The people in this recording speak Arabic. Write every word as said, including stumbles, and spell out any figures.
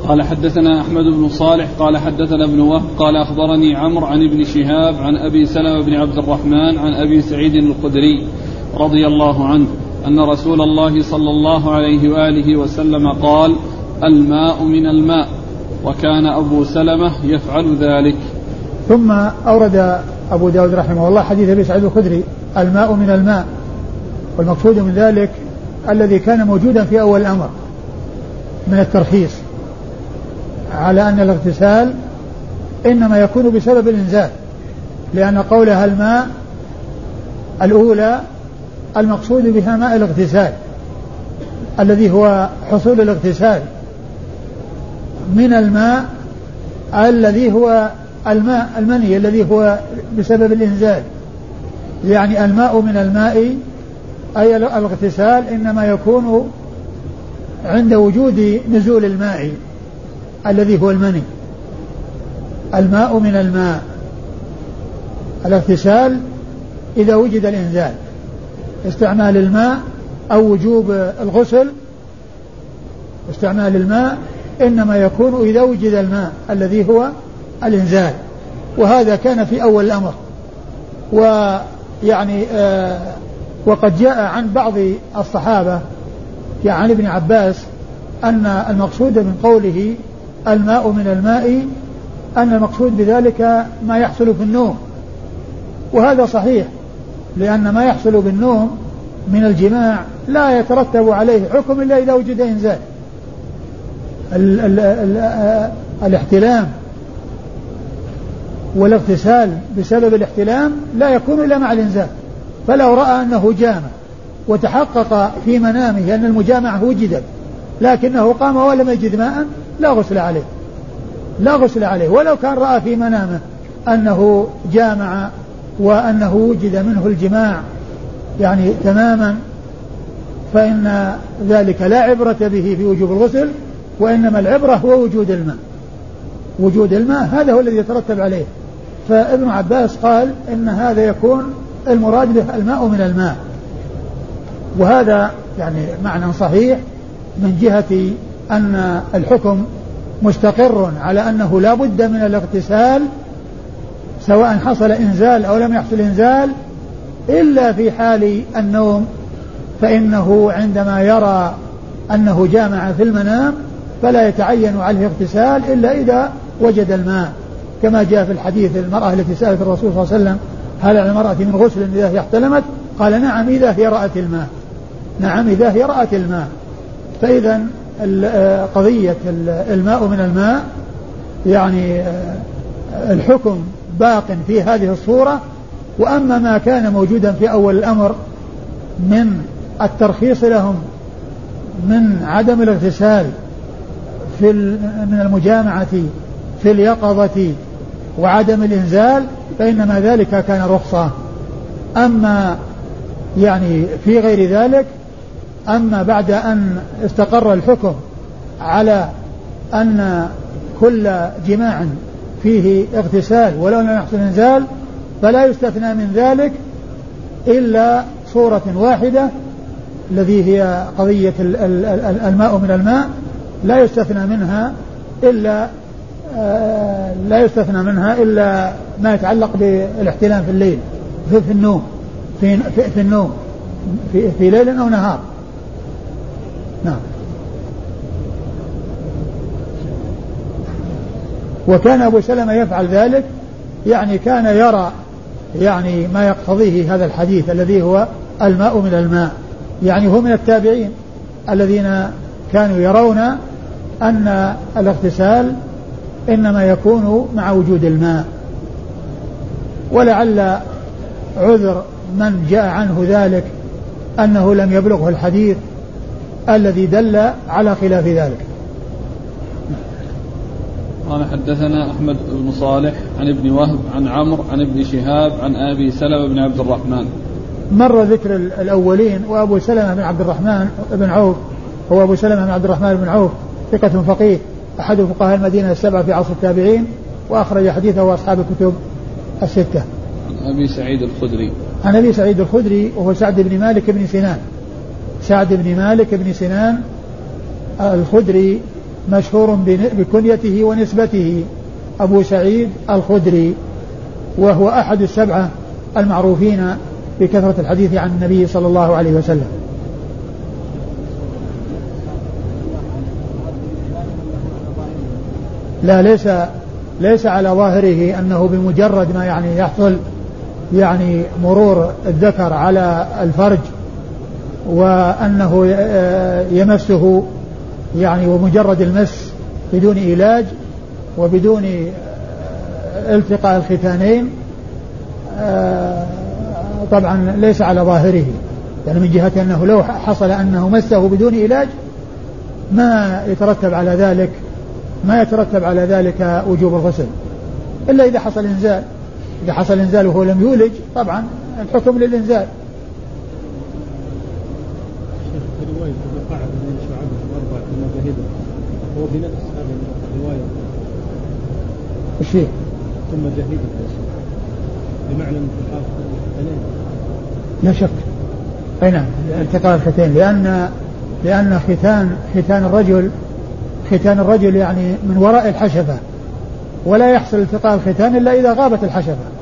قال حدثنا أحمد بن صالح قال حدثنا ابن وهب قال أخبرني عمرو عن ابن شهاب عن أبي سلمة بن عبد الرحمن عن أبي سعيد الخدري رضي الله عنه أن رسول الله صلى الله عليه وآله وسلم قال الماء من الماء، وكان أبو سلمة يفعل ذلك. ثم أورد أبو داود رحمه الله حديث أبي سعيد الخدري الماء من الماء، والمقصود من ذلك الذي كان موجودا في أول الأمر من الترخيص على أن الاغتسال إنما يكون بسبب الإنزال، لأن قولها الماء الأولى المقصود بها ماء الاغتسال الذي هو حصول الاغتسال من الماء الذي هو الماء المني الذي هو بسبب الإنزال، يعني الماء من الماء أي الاغتسال إنما يكون عند وجود نزول الماء الذي هو المني. الماء من الماء الاغتسال إذا وجد الإنزال، استعمال الماء أو وجوب الغسل استعمال الماء إنما يكون إذا وجد الماء الذي هو الإنزال، وهذا كان في أول الأمر. ويعني آه وقد جاء عن بعض الصحابة يعني عن ابن عباس أن المقصود من قوله الماء من الماء أن المقصود بذلك ما يحصل في النوم، وهذا صحيح، لأن ما يحصل بالنوم من الجماع لا يترتب عليه حكم إلا إذا وجد إنزال. ال ال ال الاحتلام والاغتسال بسبب الاحتلام لا يكون إلا مع الإنزال، فلو رأى أنه جامع وتحقق في منامه أن المجامعة وجدت لكنه قام ولم يجد ماء لا غسل عليه لا غسل عليه ولو كان رأى في منامه أنه جامع وأنه وجد منه الجماع يعني تماما، فإن ذلك لا عبرة به في وجوب الغسل، وإنما العبرة هو وجود الماء. وجود الماء هذا هو الذي يترتب عليه. فابن عباس قال إن هذا يكون المراد به الماء من الماء، وهذا يعني معنى صحيح من جهة أن الحكم مستقر على أنه لا بد من الاغتسال سواء حصل إنزال أو لم يحصل إنزال، إلا في حال النوم، فإنه عندما يرى أنه جامع في المنام فلا يتعين عليه اغتسال إلا إذا وجد الماء، كما جاء في الحديث المرأة التي سألت الرسول صلى الله عليه وسلم هل على المرأة من غسل إذا هي احتلمت؟ قال نعم إذا هي رأت الماء نعم إذا هي رأت الماء. فإذا قضية الماء من الماء يعني الحكم باق في هذه الصورة. وأما ما كان موجودا في أول الأمر من الترخيص لهم من عدم الاغتسال في من المجامعة في اليقظة وعدم الإنزال فإنما ذلك كان رخصة. أما يعني في غير ذلك، أما بعد أن استقر الحكم على أن كل جماع فيه اغتسال ولو لم يحصل إنزال فلا يستثنى من ذلك إلا صورة واحدة الذي هي قضية الماء من الماء، لا يستثنى منها إلا لا يستثنى منها إلا ما يتعلق بالاحتلام في الليل في, في النوم في, في, في النوم في, في ليل أو نهار. نعم. وكان أبو سلمة يفعل ذلك، يعني كان يرى يعني ما يقتضيه هذا الحديث الذي هو الماء من الماء، يعني هو من التابعين الذين كانوا يرون أن الاغتسال إنما يكون مع وجود الماء. ولعل عذر من جاء عنه ذلك أنه لم يبلغه الحديث الذي دل على خلاف ذلك. قال حدثنا أحمد بن صالح عن ابن وهب عن عمرو عن ابن شهاب عن أبي سلمة بن عبد الرحمن. مر ذكر الأولين، وأبو سلمة بن عبد الرحمن بن عوف هو أبو سلمة بن عبد الرحمن بن عوف ثقة فقيه أحد فقهاء المدينة السبعة في عصر التابعين، وأخرج حديثه أصحاب الكتب الستة. عن أبي سعيد الخدري عن أبي سعيد الخدري وهو سعد بن مالك بن سنان سعد بن مالك بن سنان الخدري مشهور بكنيته ونسبته أبو سعيد الخدري، وهو أحد السبعة المعروفين بكثرة الحديث عن النبي صلى الله عليه وسلم. لا ليس ليس على ظاهره أنه بمجرد ما يعني يحصل يعني مرور الذكر على الفرج وأنه يمسه يعني ومجرد المس بدون علاج وبدون التقاء الختانين طبعا ليس على ظاهره، يعني من جهة أنه لو حصل أنه مسه بدون علاج ما يترتب على ذلك ما يترتب على ذلك وجوب الغسل، إلا إذا حصل إنزال. إذا حصل إنزال وهو لم يولج طبعا الحكم للإنزال. رواية القاعدة من شعب الأربع المذاهب هو بنفس هذه الرواية وش فيه؟ ثم جاهد بمعنى التقاء الختانين. لا شك أي نعم التقاء الختانين، لأن لأن ختان ختان الرجل ختان الرجل يعني من وراء الحشفة، ولا يحصل التقاء الختان إلا إذا غابت الحشفة،